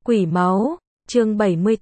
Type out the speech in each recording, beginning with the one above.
Quỷ máu, chương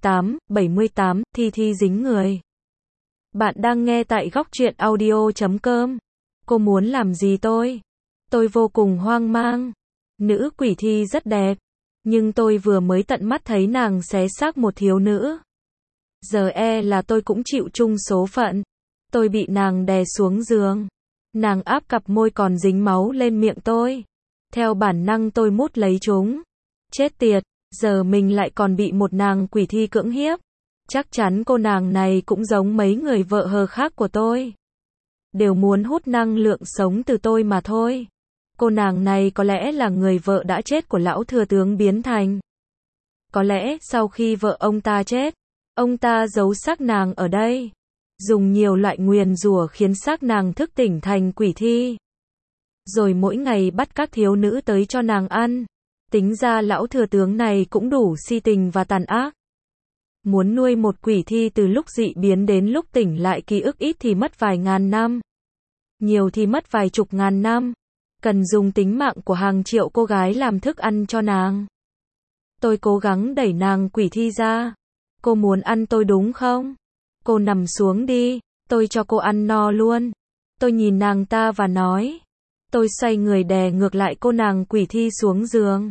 78, Thi Thi dính người. Bạn đang nghe tại góc truyện audio.com. Cô muốn làm gì tôi? Tôi vô cùng hoang mang. Nữ quỷ Thi rất đẹp, nhưng tôi vừa mới tận mắt thấy nàng xé xác một thiếu nữ. Giờ là tôi cũng chịu chung số phận. Tôi bị nàng đè xuống giường. Nàng áp cặp môi còn dính máu lên miệng tôi. Theo bản năng tôi mút lấy chúng. Chết tiệt, giờ mình lại còn bị một nàng quỷ Thi cưỡng hiếp. Chắc chắn cô nàng này cũng giống mấy người vợ hờ khác của tôi. Đều muốn hút năng lượng sống từ tôi mà thôi. Cô nàng này có lẽ là người vợ đã chết của lão thừa tướng biến thành. Có lẽ sau khi vợ ông ta chết, ông ta giấu xác nàng ở đây. Dùng nhiều loại nguyền rủa khiến xác nàng thức tỉnh thành quỷ Thi. Rồi mỗi ngày bắt các thiếu nữ tới cho nàng ăn. Tính ra lão thừa tướng này cũng đủ si tình và tàn ác. Muốn nuôi một quỷ Thi từ lúc dị biến đến lúc tỉnh lại ký ức ít thì mất vài ngàn năm. Nhiều thì mất vài chục ngàn năm. Cần dùng tính mạng của hàng triệu cô gái làm thức ăn cho nàng. Tôi cố gắng đẩy nàng quỷ Thi ra. Cô muốn ăn tôi đúng không? Cô nằm xuống đi, tôi cho cô ăn no luôn. Tôi nhìn nàng ta và nói. Tôi xoay người đè ngược lại cô nàng quỷ Thi xuống giường.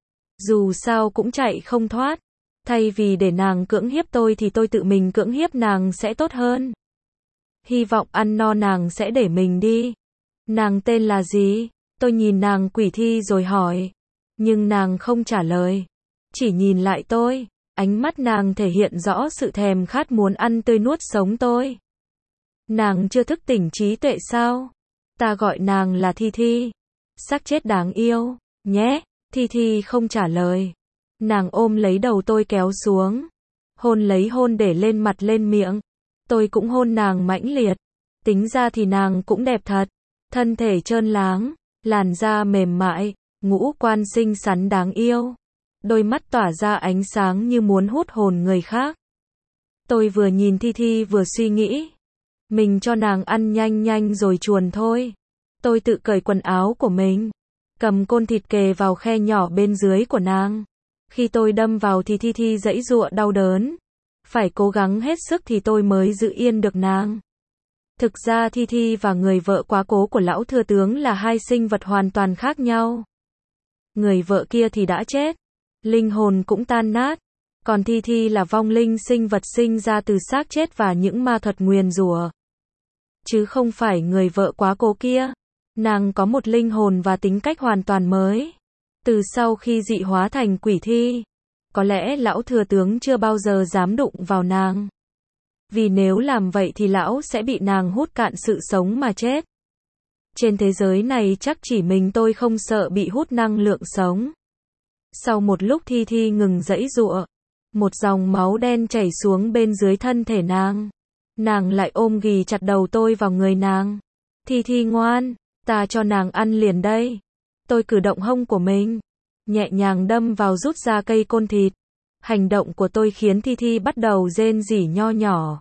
Dù sao cũng chạy không thoát. Thay vì để nàng cưỡng hiếp tôi thì tôi tự mình cưỡng hiếp nàng sẽ tốt hơn. Hy vọng ăn no nàng sẽ để mình đi. Nàng tên là gì? Tôi nhìn nàng quỷ Thi rồi hỏi. Nhưng nàng không trả lời. Chỉ nhìn lại tôi. Ánh mắt nàng thể hiện rõ sự thèm khát muốn ăn tươi nuốt sống tôi. Nàng chưa thức tỉnh trí tuệ sao? Ta gọi nàng là Thi Thi. Xác chết đáng yêu, nhé. Thi Thi không trả lời. Nàng ôm lấy đầu tôi kéo xuống. Hôn để lên mặt lên miệng. Tôi cũng hôn nàng mãnh liệt. Tính ra thì nàng cũng đẹp thật. Thân thể trơn láng, làn da mềm mại, ngũ quan xinh xắn đáng yêu. Đôi mắt tỏa ra ánh sáng như muốn hút hồn người khác. Tôi vừa nhìn Thi Thi vừa suy nghĩ. Mình cho nàng ăn nhanh rồi chuồn thôi. Tôi tự cởi quần áo của mình. Cầm côn thịt kề vào khe nhỏ bên dưới của nàng. Khi tôi đâm vào thì Thi Thi giãy giụa đau đớn. Phải cố gắng hết sức thì tôi mới giữ yên được nàng. Thực ra Thi Thi và người vợ quá cố của lão thừa tướng là hai sinh vật hoàn toàn khác nhau. Người vợ kia thì đã chết. Linh hồn cũng tan nát. Còn Thi Thi là vong linh sinh vật sinh ra từ xác chết và những ma thuật nguyền rủa. Chứ không phải người vợ quá cố kia. Nàng có một linh hồn và tính cách hoàn toàn mới. Từ sau khi dị hóa thành quỷ Thi, có lẽ lão thừa tướng chưa bao giờ dám đụng vào nàng. Vì nếu làm vậy thì lão sẽ bị nàng hút cạn sự sống mà chết. Trên thế giới này chắc chỉ mình tôi không sợ bị hút năng lượng sống. Sau một lúc Thi Thi ngừng giãy giụa. Một dòng máu đen chảy xuống bên dưới thân thể nàng. Nàng lại ôm ghì chặt đầu tôi vào người nàng. Thi Thi ngoan, ta cho nàng ăn liền đây. Tôi cử động hông của mình. Nhẹ nhàng đâm vào rút ra cây côn thịt. Hành động của tôi khiến Thi Thi bắt đầu rên rỉ nho nhỏ.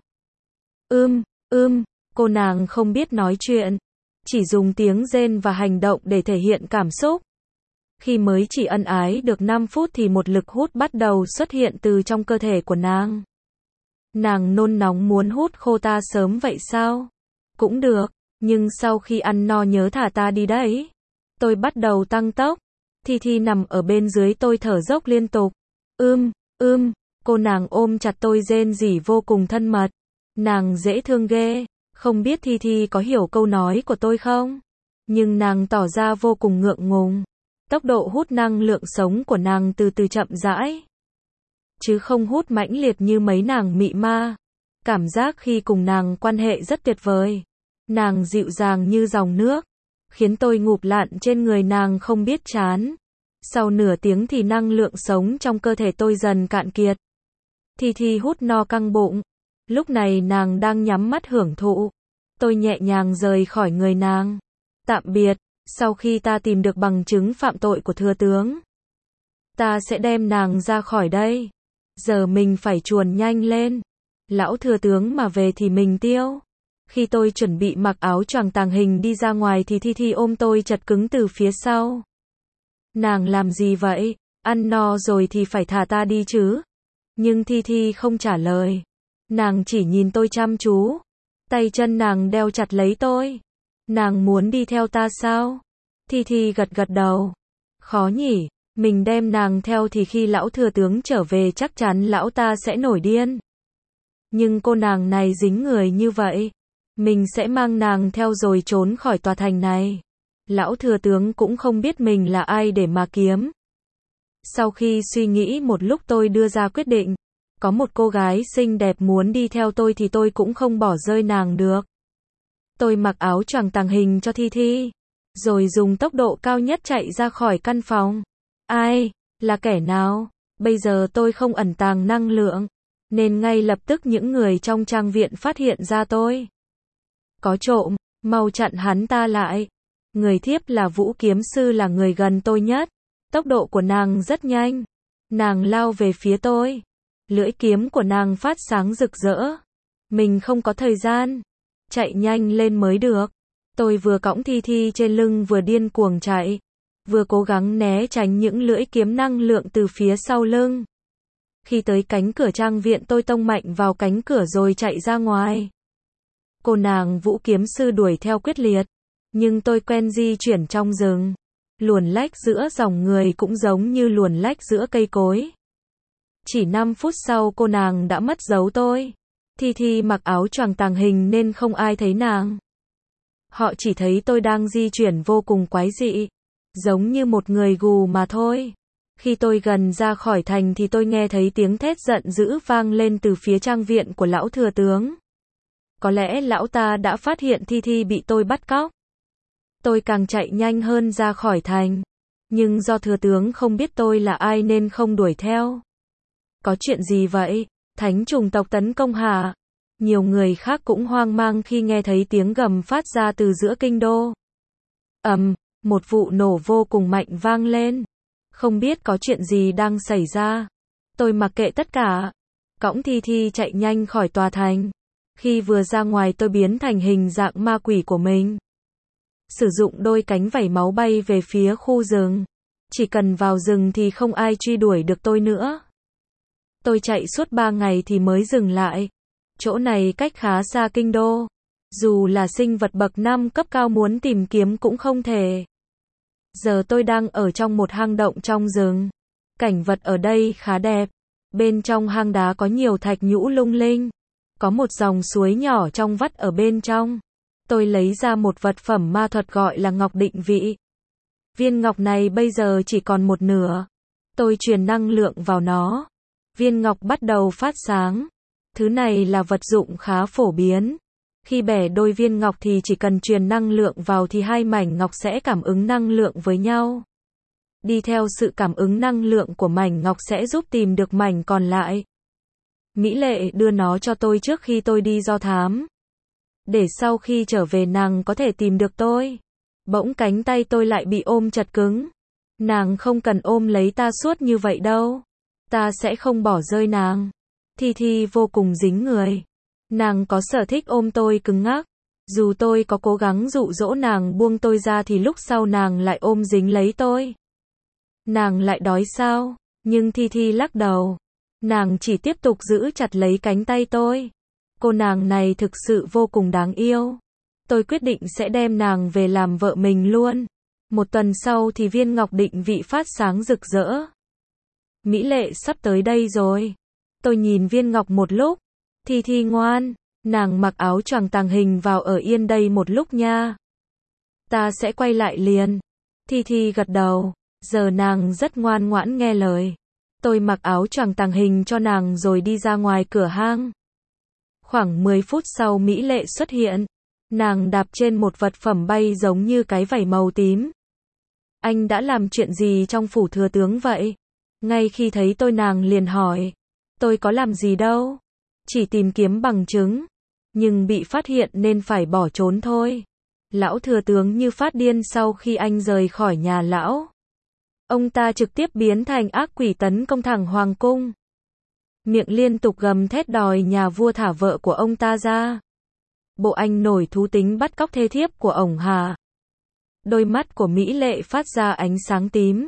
Cô nàng không biết nói chuyện. Chỉ dùng tiếng rên và hành động để thể hiện cảm xúc. Khi mới chỉ ân ái được 5 phút thì một lực hút bắt đầu xuất hiện từ trong cơ thể của nàng. Nàng nôn nóng muốn hút khô ta sớm vậy sao? Cũng được, nhưng sau khi ăn no nhớ thả ta đi đấy. Tôi bắt đầu tăng tốc. Thi Thi nằm ở bên dưới tôi thở dốc liên tục. Cô nàng ôm chặt tôi rên rỉ vô cùng thân mật. Nàng dễ thương ghê. Không biết Thi Thi có hiểu câu nói của tôi không? Nhưng nàng tỏ ra vô cùng ngượng ngùng. Tốc độ hút năng lượng sống của nàng từ từ chậm rãi. Chứ không hút mãnh liệt như mấy nàng mị ma. Cảm giác khi cùng nàng quan hệ rất tuyệt vời. Nàng dịu dàng như dòng nước. Khiến tôi ngụp lặn trên người nàng không biết chán. Sau nửa tiếng thì năng lượng sống trong cơ thể tôi dần cạn kiệt. Thi Thi hút no căng bụng. Lúc này nàng đang nhắm mắt hưởng thụ. Tôi nhẹ nhàng rời khỏi người nàng. Tạm biệt, sau khi ta tìm được bằng chứng phạm tội của thừa tướng. Ta sẽ đem nàng ra khỏi đây. Giờ mình phải chuồn nhanh lên. Lão thừa tướng mà về thì mình tiêu. Khi tôi chuẩn bị mặc áo choàng tàng hình đi ra ngoài thì Thi Thi ôm tôi chặt cứng từ phía sau. Nàng làm gì vậy? ăn no rồi thì phải thả ta đi chứ. Nhưng Thi Thi không trả lời. Nàng chỉ nhìn tôi chăm chú. Tay chân nàng đeo chặt lấy tôi. Nàng muốn đi theo ta sao? Thi Thi gật gật đầu. Khó nhỉ, mình đem nàng theo thì khi lão thừa tướng trở về chắc chắn lão ta sẽ nổi điên. Nhưng cô nàng này dính người như vậy, mình sẽ mang nàng theo rồi trốn khỏi tòa thành này. Lão thừa tướng cũng không biết mình là ai để mà kiếm. Sau khi suy nghĩ một lúc tôi đưa ra quyết định. Có một cô gái xinh đẹp muốn đi theo tôi thì tôi cũng không bỏ rơi nàng được. Tôi mặc áo choàng tàng hình cho Thi Thi, rồi dùng tốc độ cao nhất chạy ra khỏi căn phòng. Ai? Là kẻ nào? Bây giờ tôi không ẩn tàng năng lượng, nên ngay lập tức những người trong trang viện phát hiện ra tôi. Có trộm, mau chặn hắn ta lại. Người thiếp là Vũ Kiếm Sư là người gần tôi nhất. Tốc độ của nàng rất nhanh. Nàng lao về phía tôi. Lưỡi kiếm của nàng phát sáng rực rỡ. Mình không có thời gian. Chạy nhanh lên mới được. Tôi vừa cõng Thi Thi trên lưng vừa điên cuồng chạy. Vừa cố gắng né tránh những lưỡi kiếm năng lượng từ phía sau lưng. Khi tới cánh cửa trang viện tôi tông mạnh vào cánh cửa rồi chạy ra ngoài. Cô nàng Vũ Kiếm Sư đuổi theo quyết liệt. Nhưng tôi quen di chuyển trong rừng. Luồn lách giữa dòng người cũng giống như luồn lách giữa cây cối. Chỉ 5 phút sau cô nàng đã mất dấu tôi. Thi Thi mặc áo choàng tàng hình nên không ai thấy nàng. Họ chỉ thấy tôi đang di chuyển vô cùng quái dị. Giống như một người gù mà thôi. Khi tôi gần ra khỏi thành thì tôi nghe thấy tiếng thét giận dữ vang lên từ phía trang viện của lão thừa tướng. Có lẽ lão ta đã phát hiện Thi Thi bị tôi bắt cóc. Tôi càng chạy nhanh hơn ra khỏi thành. Nhưng do thừa tướng không biết tôi là ai nên không đuổi theo. Có chuyện gì vậy? Thánh chủng tộc tấn công hả? Nhiều người khác cũng hoang mang khi nghe thấy tiếng gầm phát ra từ giữa kinh đô. Một vụ nổ vô cùng mạnh vang lên. Không biết có chuyện gì đang xảy ra. Tôi mặc kệ tất cả. Cõng Thi Thi chạy nhanh khỏi tòa thành. Khi vừa ra ngoài tôi biến thành hình dạng ma quỷ của mình. Sử dụng đôi cánh vảy máu bay về phía khu rừng. Chỉ cần vào rừng thì không ai truy đuổi được tôi nữa. Tôi chạy suốt 3 ngày thì mới dừng lại. Chỗ này cách khá xa kinh đô. Dù là sinh vật bậc 5 cấp cao muốn tìm kiếm cũng không thể. Giờ tôi đang ở trong một hang động trong rừng. Cảnh vật ở đây khá đẹp. Bên trong hang đá có nhiều thạch nhũ lung linh. Có một dòng suối nhỏ trong vắt ở bên trong. Tôi lấy ra một vật phẩm ma thuật gọi là ngọc định vị. Viên ngọc này bây giờ chỉ còn một nửa. Tôi truyền năng lượng vào nó. Viên ngọc bắt đầu phát sáng. Thứ này là vật dụng khá phổ biến. Khi bẻ đôi viên ngọc thì chỉ cần truyền năng lượng vào thì hai mảnh ngọc sẽ cảm ứng năng lượng với nhau. Đi theo sự cảm ứng năng lượng của mảnh ngọc sẽ giúp tìm được mảnh còn lại. Mỹ Lệ đưa nó cho tôi trước khi tôi đi do thám. Để sau khi trở về nàng có thể tìm được tôi. Bỗng cánh tay tôi lại bị ôm chặt cứng. Nàng không cần ôm lấy ta suốt như vậy đâu. Ta sẽ không bỏ rơi nàng. Thi Thi vô cùng dính người. Nàng có sở thích ôm tôi cứng ngắc. Dù tôi có cố gắng dụ dỗ nàng buông tôi ra thì lúc sau nàng lại ôm dính lấy tôi. Nàng lại đói sao? Nhưng Thi Thi lắc đầu. Nàng chỉ tiếp tục giữ chặt lấy cánh tay tôi. Cô nàng này thực sự vô cùng đáng yêu. Tôi quyết định sẽ đem nàng về làm vợ mình luôn. Một tuần sau thì viên ngọc định vị phát sáng rực rỡ. Mỹ Lệ sắp tới đây rồi. Tôi nhìn viên ngọc một lúc. Thi Thi ngoan, nàng mặc áo choàng tàng hình vào ở yên đây một lúc nha. Ta sẽ quay lại liền. Thi Thi gật đầu. Giờ nàng rất ngoan ngoãn nghe lời. Tôi mặc áo choàng tàng hình cho nàng rồi đi ra ngoài cửa hang. Khoảng 10 phút sau Mỹ Lệ xuất hiện. Nàng đạp trên một vật phẩm bay giống như cái vảy màu tím. Anh đã làm chuyện gì trong phủ thừa tướng vậy? Ngay khi thấy tôi nàng liền hỏi. Tôi có làm gì đâu. Chỉ tìm kiếm bằng chứng. Nhưng bị phát hiện nên phải bỏ trốn thôi. Lão thừa tướng như phát điên sau khi anh rời khỏi nhà lão. Ông ta trực tiếp biến thành ác quỷ tấn công thẳng hoàng cung. Miệng liên tục gầm thét đòi nhà vua thả vợ của ông ta ra. Bộ anh nổi thú tính bắt cóc thê thiếp của ổng hả? Đôi mắt của Mỹ Lệ phát ra ánh sáng tím.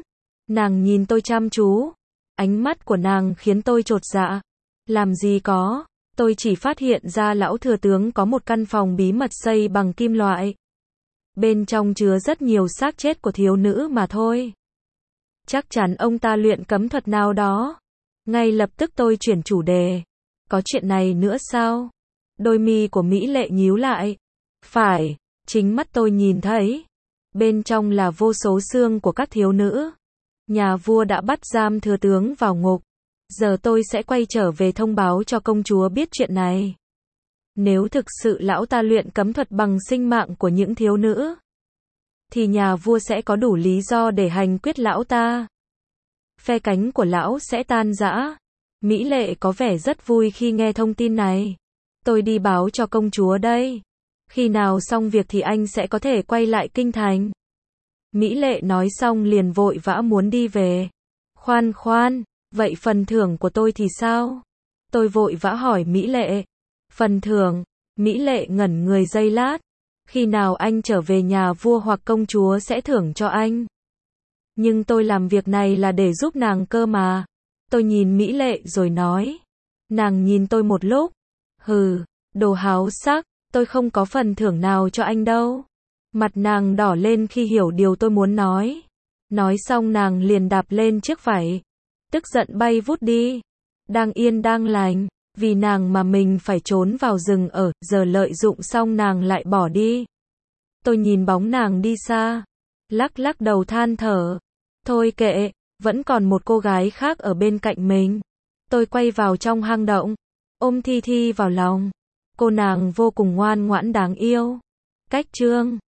Nàng nhìn tôi chăm chú. Ánh mắt của nàng khiến tôi chột dạ. Làm gì có, tôi chỉ phát hiện ra lão thừa tướng có một căn phòng bí mật xây bằng kim loại. Bên trong chứa rất nhiều xác chết của thiếu nữ mà thôi. Chắc chắn ông ta luyện cấm thuật nào đó. Ngay lập tức tôi chuyển chủ đề. Có chuyện này nữa sao? Đôi mi của Mỹ Lệ nhíu lại. Phải, chính mắt tôi nhìn thấy. Bên trong là vô số xương của các thiếu nữ. Nhà vua đã bắt giam thừa tướng vào ngục. Giờ tôi sẽ quay trở về thông báo cho công chúa biết chuyện này. Nếu thực sự lão ta luyện cấm thuật bằng sinh mạng của những thiếu nữ, thì nhà vua sẽ có đủ lý do để hành quyết lão ta. Phe cánh của lão sẽ tan rã. Mỹ Lệ có vẻ rất vui khi nghe thông tin này. Tôi đi báo cho công chúa đây. Khi nào xong việc thì anh sẽ có thể quay lại kinh thành. Mỹ Lệ nói xong liền vội vã muốn đi về. Khoan khoan, vậy phần thưởng của tôi thì sao? Tôi vội vã hỏi Mỹ Lệ. Phần thưởng? Mỹ Lệ ngẩn người giây lát. Khi nào anh trở về nhà vua hoặc công chúa sẽ thưởng cho anh. Nhưng tôi làm việc này là để giúp nàng cơ mà. Tôi nhìn Mỹ Lệ rồi nói. Nàng nhìn tôi một lúc. Hừ, đồ háo sắc, tôi không có phần thưởng nào cho anh đâu. Mặt nàng đỏ lên khi hiểu điều tôi muốn nói. Nói xong nàng liền đạp lên chiếc vảy. Tức giận bay vút đi. Đang yên đang lành. Vì nàng mà mình phải trốn vào rừng ở, giờ lợi dụng xong nàng lại bỏ đi. Tôi nhìn bóng nàng đi xa. Lắc lắc đầu than thở. Thôi kệ, vẫn còn một cô gái khác ở bên cạnh mình. Tôi quay vào trong hang động. Ôm Thi Thi vào lòng. Cô nàng vô cùng ngoan ngoãn đáng yêu. Cách chương